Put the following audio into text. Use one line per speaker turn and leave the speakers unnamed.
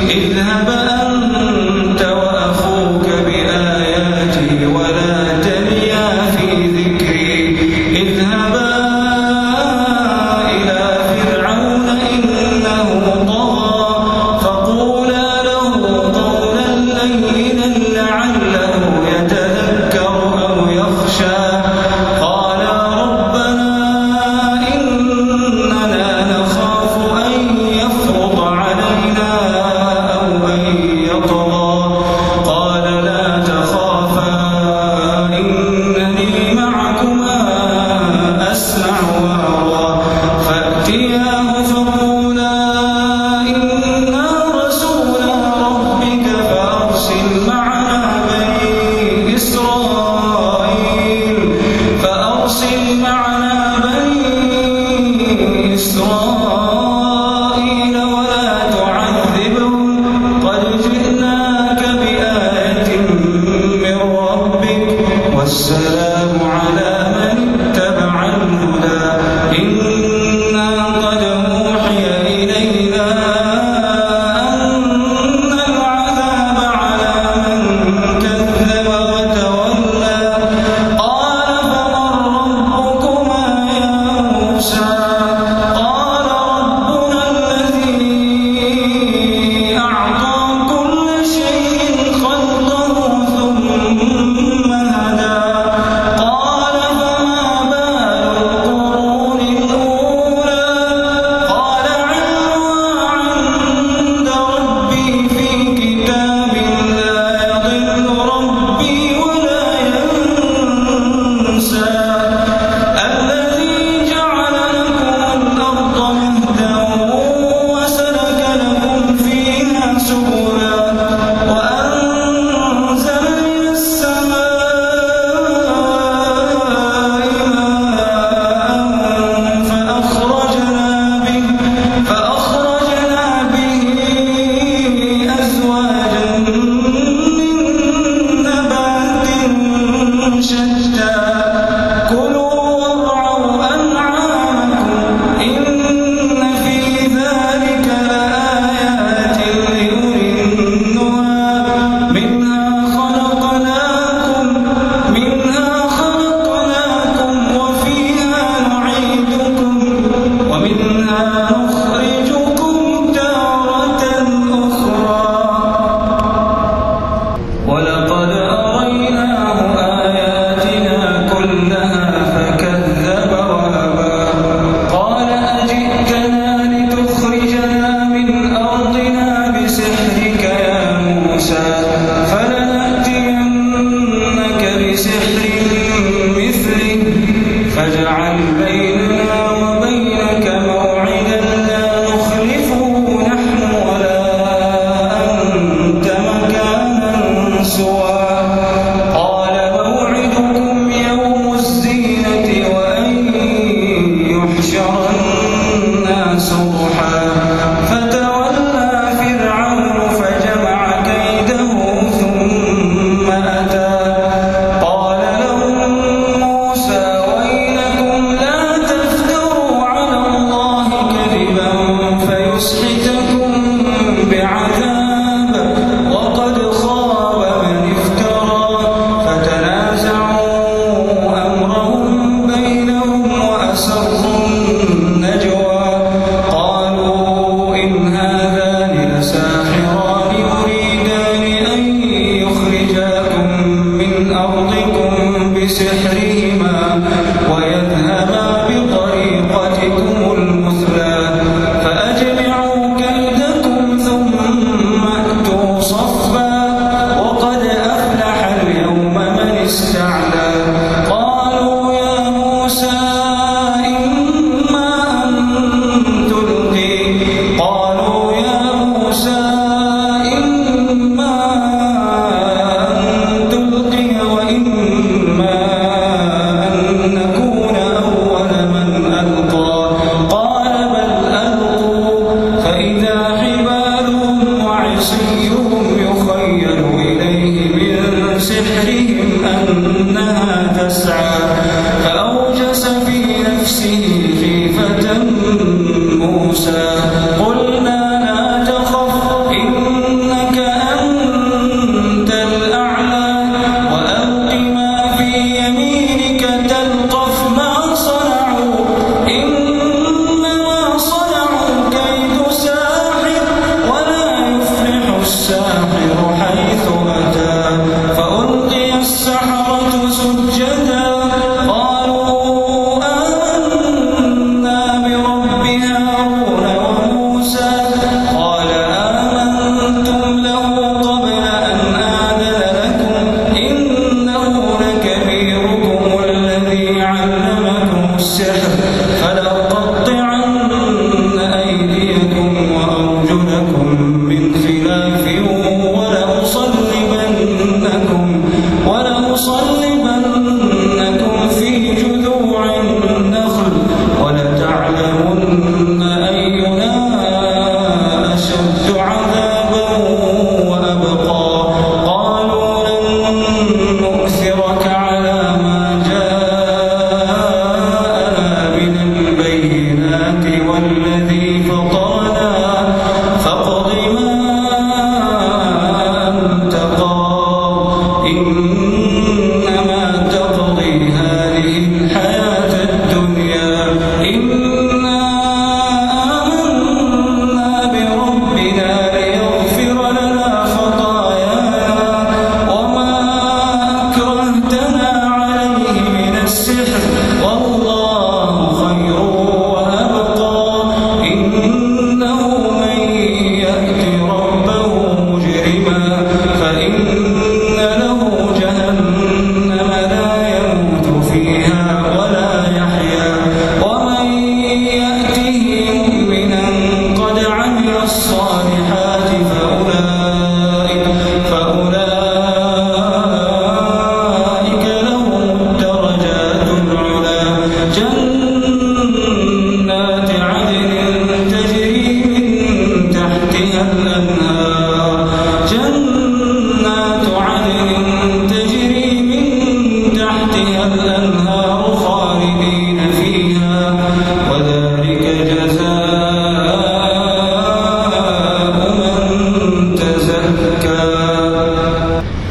اذهب أنت وأخوك بآياتي ولا تنيا في ذكري اذهبا إلى فرعون إنه طغى فقولا له قولا لينا لعله يتذكر أو يخشى قالا ربنا إننا نخاف أن يفرط علينا أو أن يطغى قال لا تخافا إنني معكما أسمع وأرى فأتياه فقولا إنا رسولا ربك فأرسل معنا بني إسرائيل ولا تعذبهم قد جئناك بآية من ربك والسلام على من اتبع الهدى إنا قد أوحي إلينا أن العذاب على من كذب وتولى قال فمن ربكما يا موسى قال ربنا الذي أعطى كل شيء خلقه ثم هدى قال فما بال القرون الأولى قال علمها عند ربي في كتاب لا يضل ربي ولا ينسى الذي جعل لكم الأرض مهدا وسلك لكم فيها سبلا وأنزل من السماء ماء فأخرجنا به أزواجا من نبات شتى كلوا وارعوا أنعامكم إن في ذلك لآيات لأولي النهى منها خلقناكم وفيها نعيدكم ومنها نخرجكم تارة أخرى ولقد أريناه آياتنا كلها فكذب وأبى قال أجئتنا لتخرجنا من أرضنا بسحرك يا موسى فلنأتينك بسحر مثله فاجعل بيننا وبينك موعدا لا نخلفه نحن ولا أنت مكانا سوى قال موعدكم يوم الزينة وأن يحشر الناس ضحى فتولى فرعون فجمع كيده ثم أتى قال لهم موسى ويلكم لا تفتروا على الله كذبا فيسحتكم بعذاب وقد خاب من افترى فتنازعوا أمرهم بينهم وأسروا النجوى قالوا إن هذان لساحران يريدان أن يخرجاكم من أرضكم بسحرهما ويذهبا بطريقتكم المثلى فأجمعوا كيدكم ثم أتوا صفا وقد أفلح اليوم من استعلى قالوا يا موسى إما أن تلقي قالوا يا موسى إما أن تلقي وإما أن نكون أول من ألقى قال بل ألقوا فإذا حبالهم وعصيهم يخيل إليه من سحرهم أنها تسعى فأوجس في نفسه خيفة موسى قلنا لا تخف إنا ولأصلبنكم في جذوع النخل ولتعلمن أينا أشد عذابا وأبقى قالوا لن نؤثرك على ما جاءنا من البينات والذي فطرنا فاقض ما أنت قاض إنما تقضي هذه الحياة الدنيا إنا آمنا بربنا ليغفر لنا خطايانا وما أكرهتنا عليه من السحر والله خير وأبقى إنه من يأت ربه مجرما فإن له جهنم لا يموت فيها ولا يحيا ومن يأته مؤمنا قد عمل الصالحات فأولئك لهم الدرجات العلى جنات عدن تجري من تحتها الأنهار